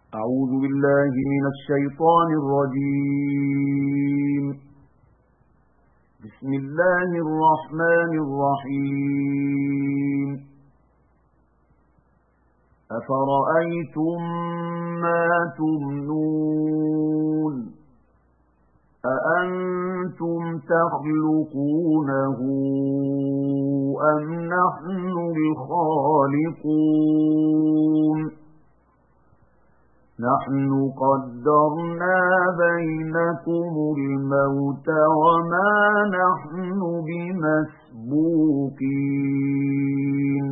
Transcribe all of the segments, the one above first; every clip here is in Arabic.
أعوذ بالله من الشيطان الرجيم. بسم الله الرحمن الرحيم. أفرأيتم ما تمنون أأنتم تخلقونه أم نحن الخالقون نحن قدرنا بينكم الموت وما نحن بمسبوقين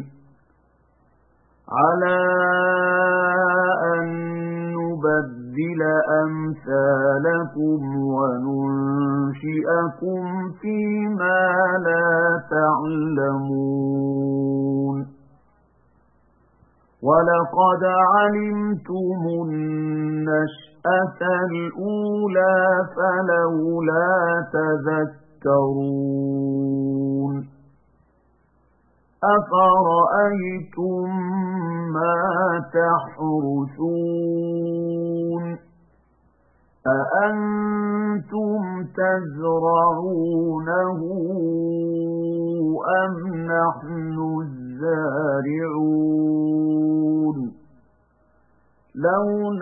على أن نبدل أمثالكم وننشئكم فيما لا تعلمون ولقد علمتم النشأة الأولى فلولا تذكرون أفرأيتم ما تحرثون أأنتم تزرعونه أم نحن الزارعون لو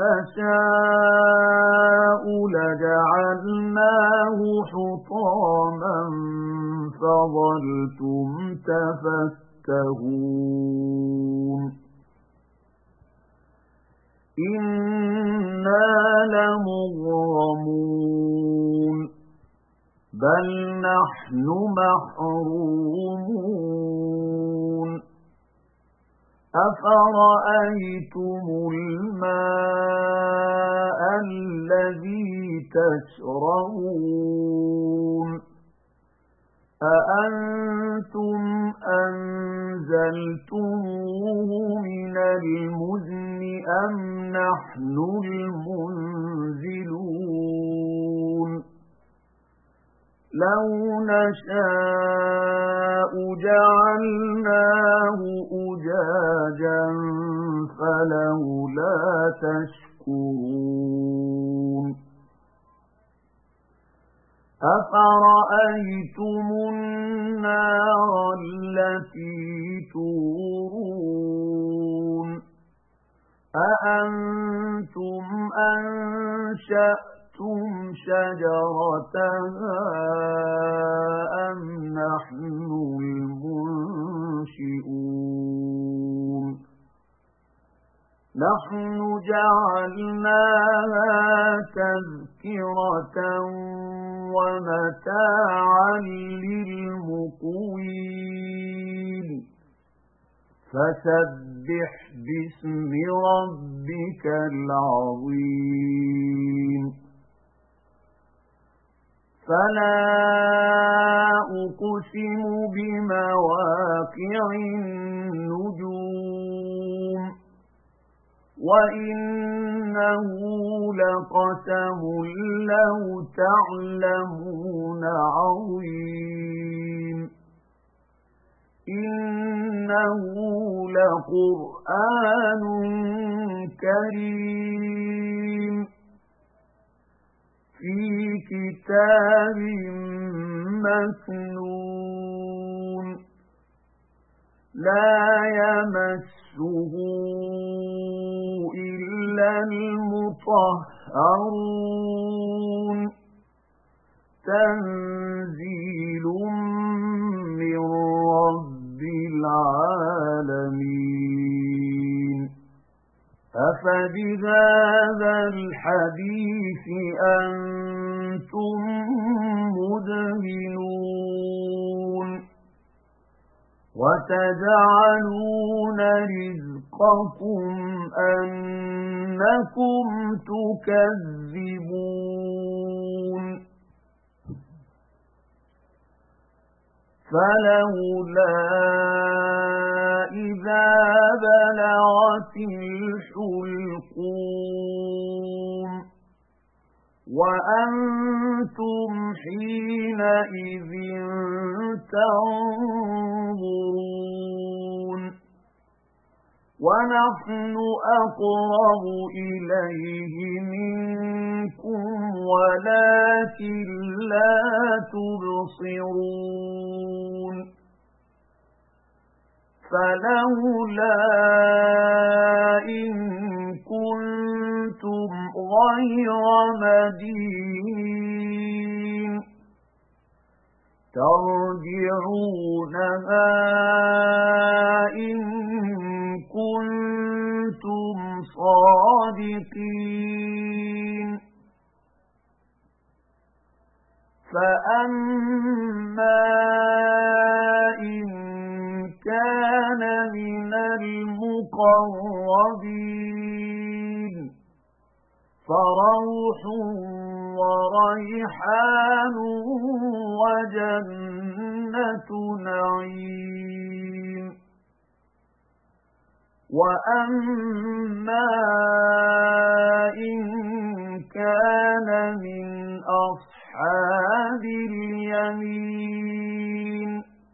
نشاء لجعلناه حطاما فظلتم تفكهون إنا لمغرمون بل نحن محرومون أفرأيتم الماء الذي تشربون أأنتم أنزلتموه من المزن أم نحن المنزلون لو نشاء جعلناه أجاجا فلولا تشكرون أفرأيتم النار التي تورون أأنتم أنشأتم شجرتها أم نحن المنشئون نحن جعلناها تذكرة ومتاعا للمقوين فسبح باسم ربك العظيم فلا أقسم بمواقع النجوم وإنه لقسم لو تعلمون عظيم إنه لقرآن كريم في كتاب مكنون لا يمسه إلا المطهرون تنزيل من رب العالمين أفبهذا الحديث أنتم مدهنون وتجعلون رزقكم أنكم تكذبون فلولا إذا بلغت الحلقوم وأنتم حينئذ تنظرون وَنَحْنُ أَقْرَبُ إِلَيْهِ مِنكُمْ وَلَكِن لَّا تُبْصِرُونَ فَلَوْلَا إِن كُنتُمْ غَيْرَ مَدِينِينَ تَرْجِعُونَهَا إِن كُنتُمْ صَادِقِينَ فَأَمَّا إِن كَانَ مِنَ الْمُقَرَّبِينَ فَرَوْحٌ وَرَيْحَانٌ وَجَنَّةُ نَعِيمٍ وَأَمَّا إِن كَانَ مِنْ أَصْحَابِ الْيَمِينِ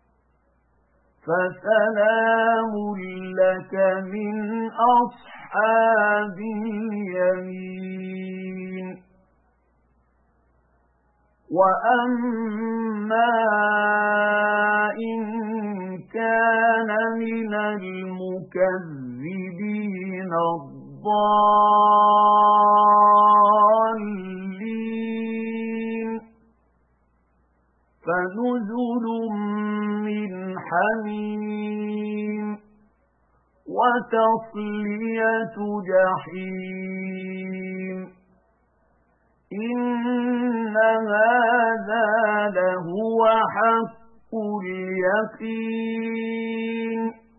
فَسَلَامٌ لَّكَ مِنْ أَصْحَابِ الْيَمِينِ وَأَمَّا إِن كَانَ مِنَ الْمُكَذِّبِينَ الضَّالِّينَ فَنُزُلٌ مِّنْ حَمِيمٍ وَتَصْلِيَةُ جَحِيمٍ إِنَّ هَذَا لَهُوَ حَقُّ الْيَقِينِ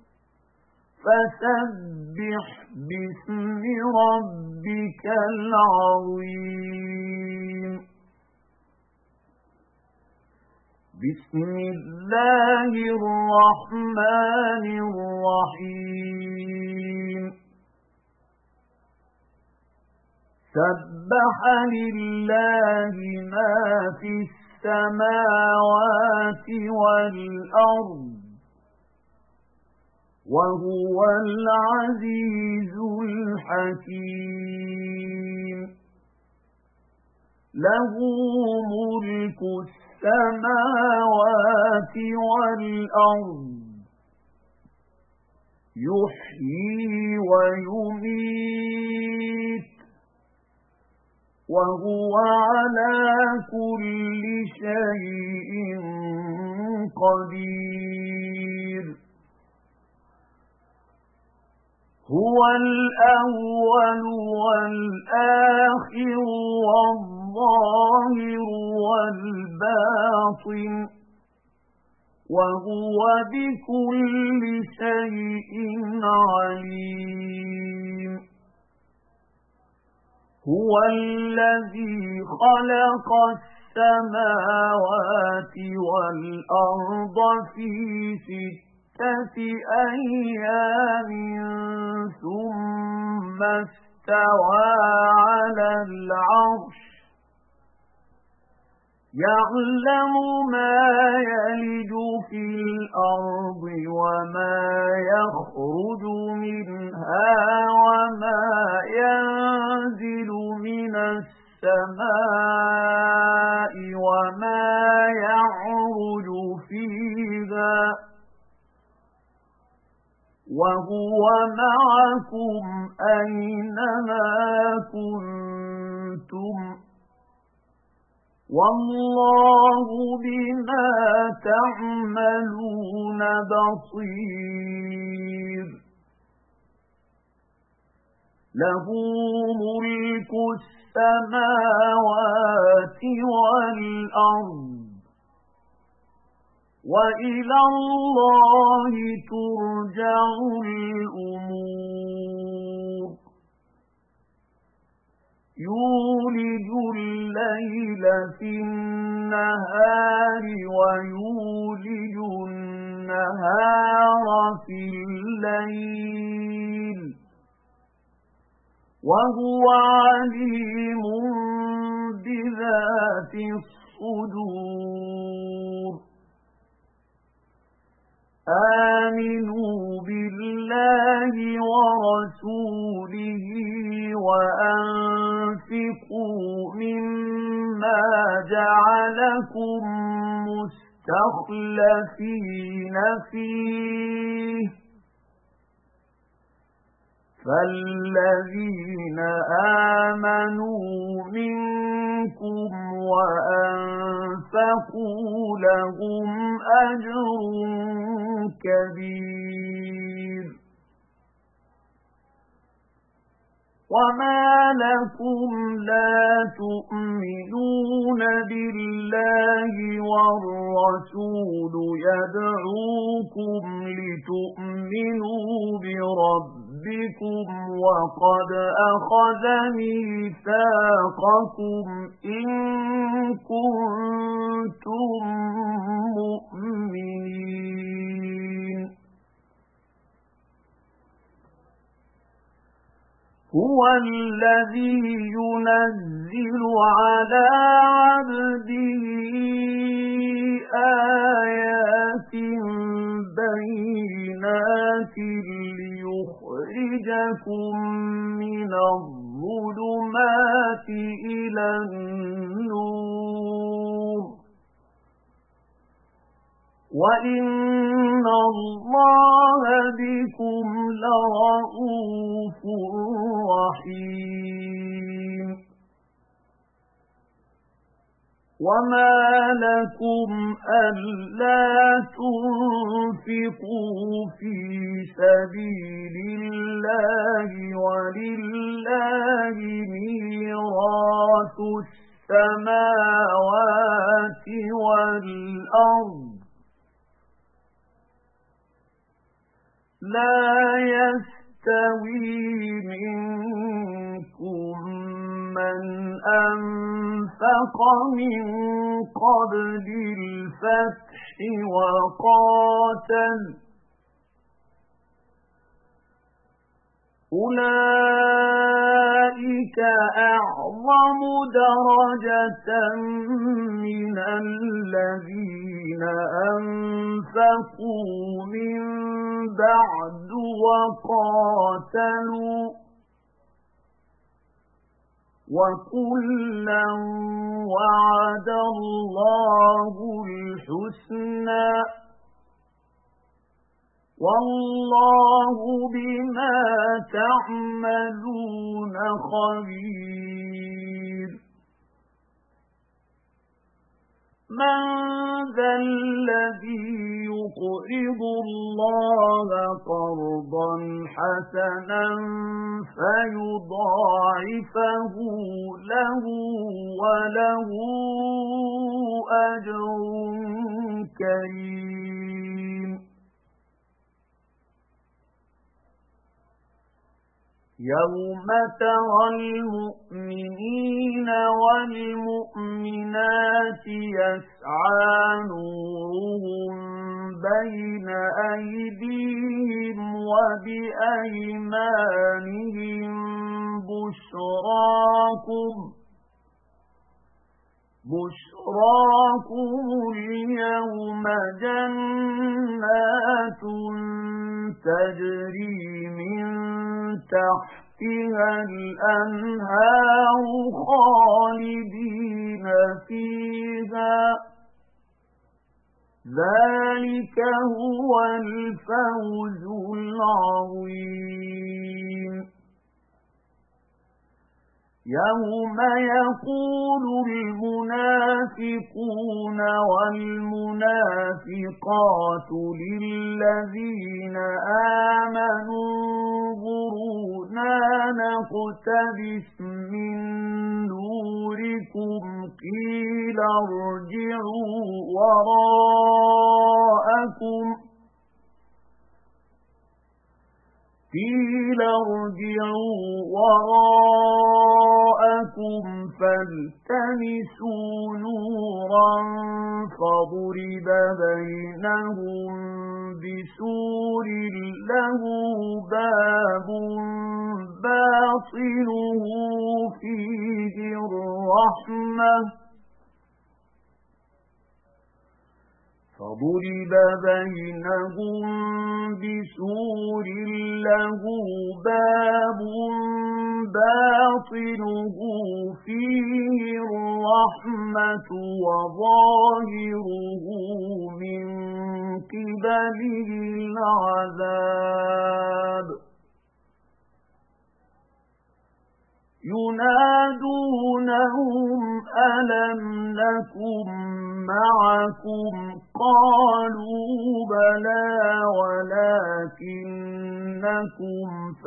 فَسَبِّحْ بِاسْمِ رَبِّكَ الْعَظِيمِ بسم الله الرحمن الرحيم سبح لله ما في السماوات والأرض وهو العزيز الحكيم له ملك السماوات والأرض يحيي ويميت وهو على كل شيء قدير هو الأول والآخر والظاهر والباطن وهو بكل شيء عليم هو الذي خلق السماوات والأرض في 6 أيام ثم استوى على العرش يعلم ما يلج في الأرض وما يخرج منها وما ينزل من السماء وما يعرج فيها وهو معكم أينما كنتم والله بما تعملون بصير له ملك السماوات والأرض وإلى الله ترجع الأمور يولج الليل في النهار ويولج النهار في الليل وهو عليم بذات الصدور آمنوا بالله ورسوله وأنفقوا مما جعلكم مستخلفين فيه فالذين آمنوا منكم وأنفقوا لهم أجر كبير وما لكم لا تؤمنون بالله والرسول يدعوكم لتؤمنوا بربكم وقد أخذ ميثاقكم إن كنتم مؤمنين هو الذي ينزل على عبده آيات بينات ليخرجكم من الظلمات إلى النور وَإِنَّ اللَّهَ بِكُمْ لَرَءُوفٌ رَحِيمٌ وَمَا لَكُمْ أَلَّا تُنْفِقُوا فِي سَبِيلِ اللَّهِ وَلِلَّهِ مِيرَاثُ السَّمَاوَاتِ وَالْأَرْضِ لا يستوي منكم من أنفق من قبل الفتح وقاتل أولئك أعظم درجة من الذين أنفقوا من بعد وقاتلوا وكلا وعد الله الحسنى والله بما تعملون خبير من ذا الذي يقرض الله قرضا حسنا فيضاعفه له وله أجر كريم يوم ترى المؤمنين والمؤمنات يسعى نورهم بين أيديهم وبأيمانهم بشراكم اليوم جنات تجري من تحتها الأنهار خالدين فيها ذلك هو الفوز العظيم يوم يقول المنافقون والمنافقات للذين آمنوا انظرونا نقتبس من نوركم قيل ارجعوا وراءكم فالتمسوا نورا فضرب بينهم بسور له باب باطنه فيه الرحمة فضرب بينهم بسور له باب باطنه فيه الرحمة وظاهره من قبله العذاب ينادونهم ألم نكن معكم قالوا بلى ولكنكم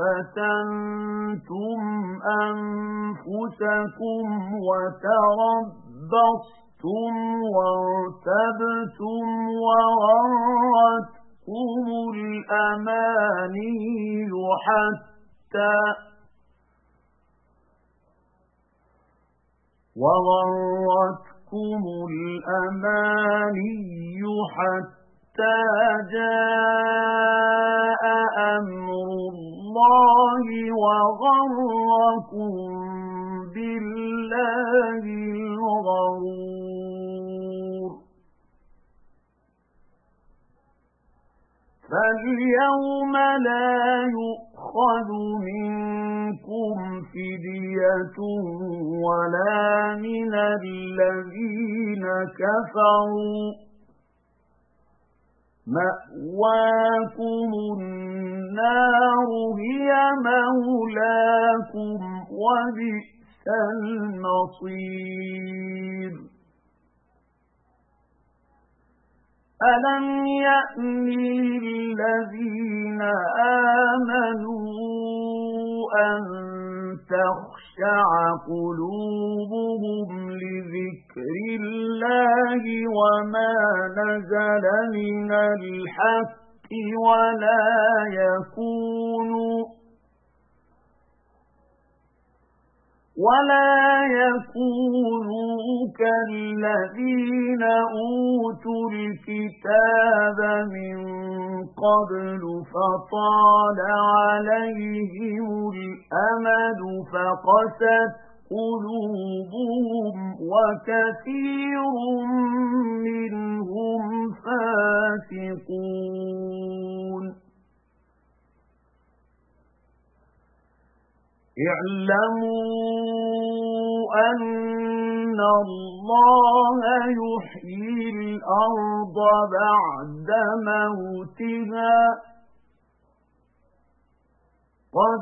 فتنتم أنفسكم وتربصتم وارتبتم وغرتكم الأماني حتى جاء أمر الله وغركم بالله الغرور فاليوم لا يؤخذ منكم فدية ولا من الذين كفروا مأواكم النار هي مولاكم وبئس المصير ألم يأن للذين آمنوا أن تخشع قلوبهم لذكر الله وما نزل من الحق ولا يكونوا كالذين أوتوا الكتاب من قبل فطال عليهم الأمد فقست قلوبهم وكثير منهم فاسقون اعلموا أن الله يحيي الأرض بعد موتها قد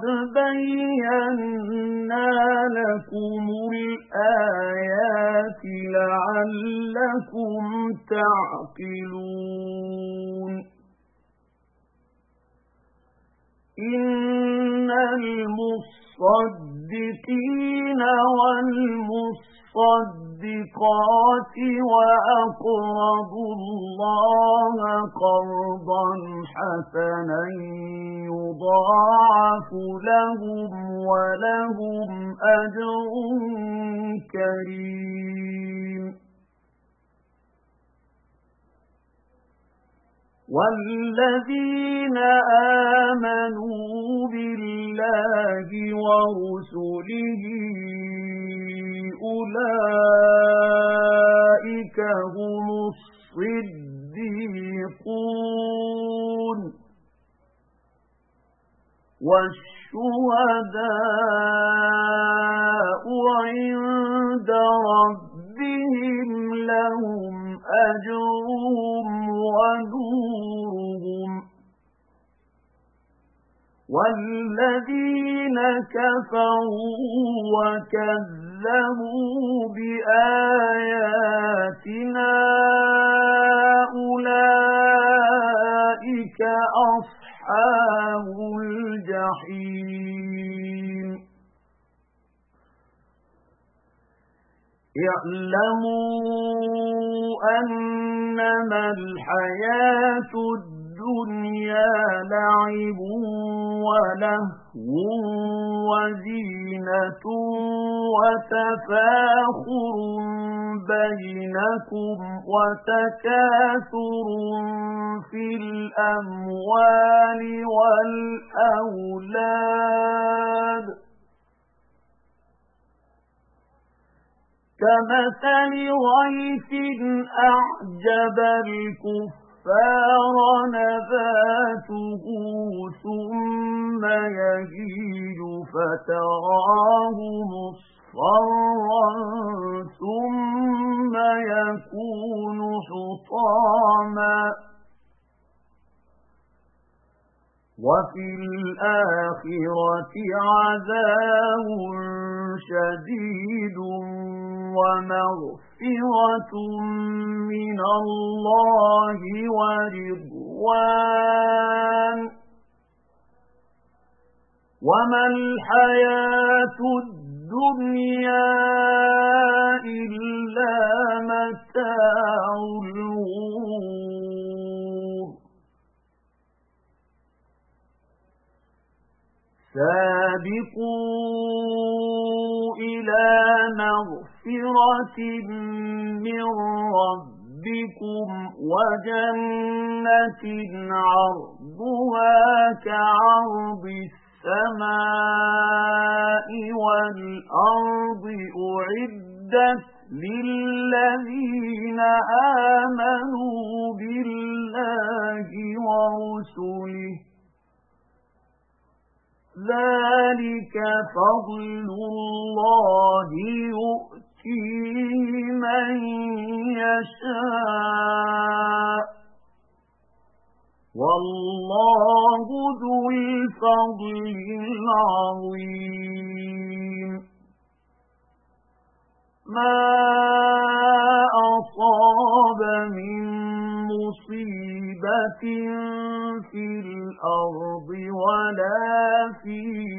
بينا لكم الآيات لعلكم تعقلون إن المصدقين والمصدقات وأقرضوا الله قرضا حسنا يضاعف لهم ولهم أجر كريم والذين آمنوا بالله ورسله أولئك هم الصديقون والشهداء عند ربهم لهم أجرهم ونورهم والذين كفروا وكذبوا بآياتنا أولئك أصحاب الجحيم اعلموا أنما الحياة الدنيا لعب ولهو وزينة وتفاخر بينكم وتكاثر في الأموال والأولاد كمثل غيث أعجب الكفار نباته ثم يهيج فتراه مصفرا ثم يكون حطاما وفي الآخرة عذاب شديد ومغفرة من الله ورضوان وما الحياة الدنيا إلا متاع الغرور سابقوا إلى مغفرة من ربكم وجنة عرضها كعرض السماء والأرض أعدت للذين آمنوا بالله ورسله ذلك فضل الله يؤتيه من يشاء والله ذو الفضل العظيم ما أصاب من مصيبة في الأرض ولا في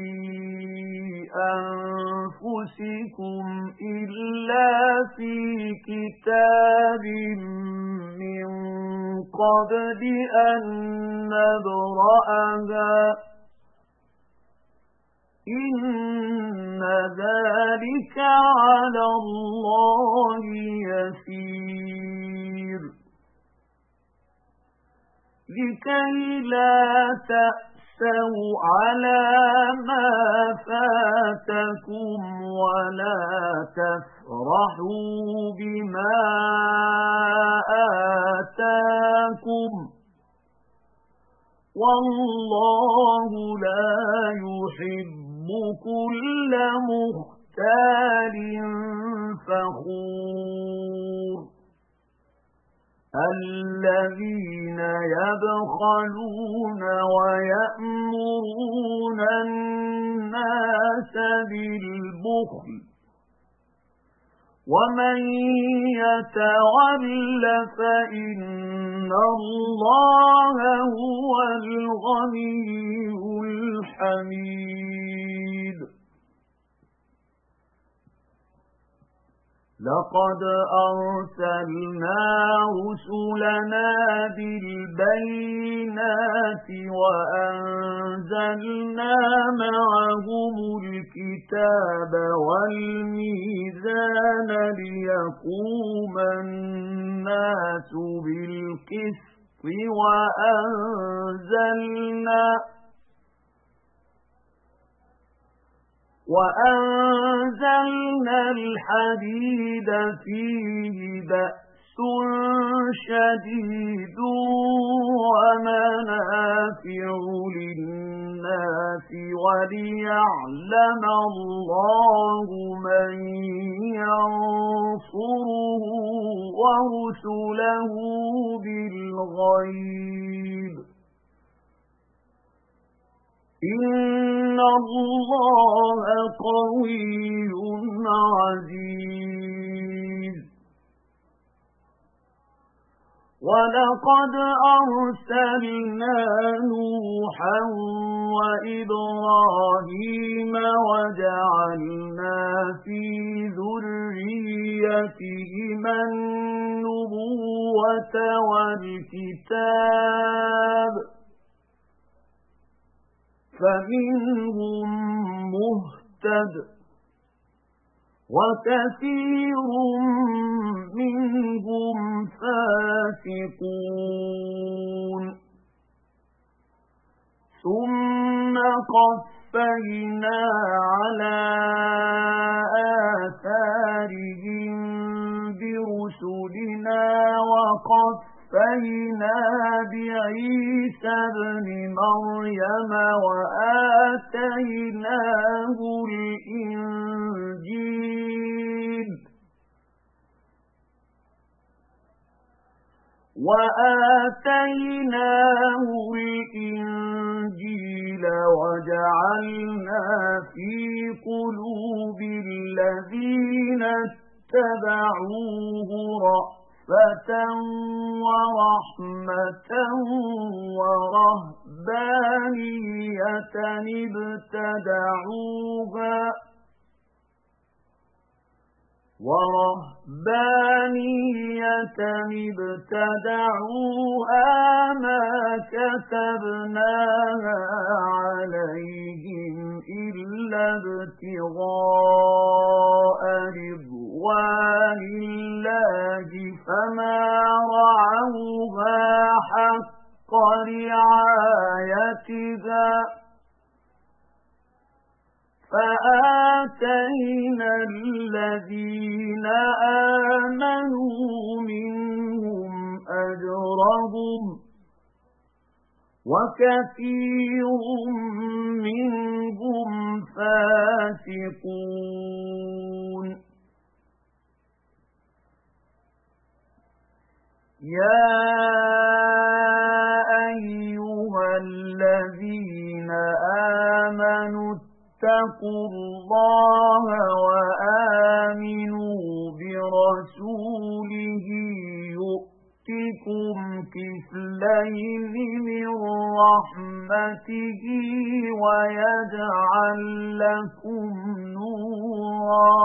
أنفسكم إلا في كتاب من قبل أن نبرأها إن ذلك على الله يسير لكي لا تأسوا على ما فاتكم ولا تفرحوا بما آتاكم والله لا يحب كل مختال فخور الذين يبخلون ويأمرون الناس بالبخل ومن يتول فإن الله هو الغني الحميد لقد أرسلنا رسلنا بالبينات وأنزلنا معهم الكتاب والميزان ليقوم الناس بالقسط وأنزلنا الحديد فيه بأس شديد ومنافع للناس وليعلم الله من ينصره ورسله بالغيب إن الله قوي عزيز ولقد أرسلنا نوحا وإبراهيم وجعلنا في ذريتهما النبوة والكتاب فمنهم مهتد وكثير منهم فاسقون ثم قفينا على آثارهم وَوَصَّيْنَا بِعِيسَى ابْنِ مَرْيَمَ وَآتَيْنَاهُ الْإِنْجِيلَ وَجَعَلْنَا فِي قُلُوبِ الَّذِينَ اتَّبَعُوهُ رَأْفَةً وَرَحْمَةً وَرَهْبَانِيَّةً ابْتَدَعُوهَا مَا كَتَبْنَاهَا عَلَيْهِمْ إِلَّا ابْتِغَاءَ رِضْوَانِ اللَّهِ فَمَا رَعَوْهَا حَقَّ رِعَايَتِهَا فَآتَيْنَا الَّذِينَ آمَنُوا مِنْهُمْ أَجْرَهُمْ وَكَثِيرٌ مِنْهُمْ فَاسِقُونَ يَا أَيُّهَا الَّذِينَ آمَنُوا اتَّقُوا اللَّهَ وَآمِنُوا بِرَسُولِهِ يُؤْتِكُمْ كِفْلَيْنِ مِنْ رَحْمَتِهِ وَيَجْعَلْ لَكُمْ نُورًا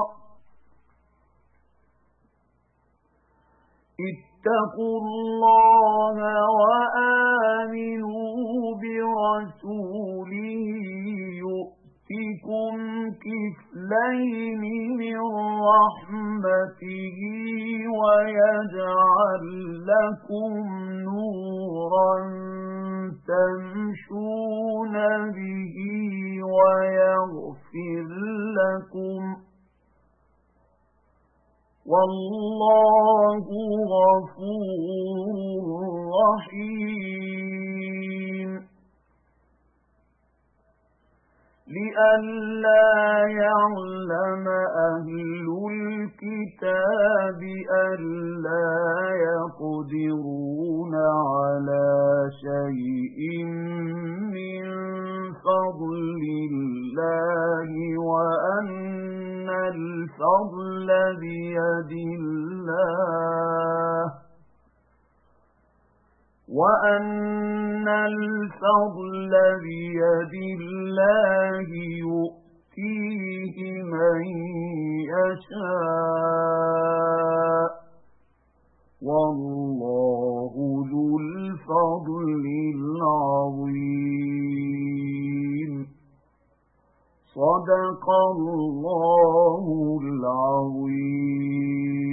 اتَّقُوا اللَّهَ وَآمِنُوا بِرَسُولِهِ يُؤْتِكُمْ كِفْلَيْنِ مِنْ رَحْمَتِهِ وَيَجْعَلْ لَكُمْ نُورًا تَمْشُونَ بِهِ وَيَغْفِرْ لَكُمْ وَاللَّهُ غَفُورٌ رَّحِيمٌ لِئَلَّا يَعْلَمَ أَهْلُ الْكِتَابِ أَلَّا يَقْدِرُونَ عَلَى شَيْءٍ مِّن فَضْلِ اللَّهِ وَأَنَّ الْفَضْلَ بِيَدِ اللَّهِ يُؤْتِيهِ مَن يَشَاءُ وَاللَّهُ ذُو الْفَضْلِ الْعَظِيمِ صدق الله العظيم.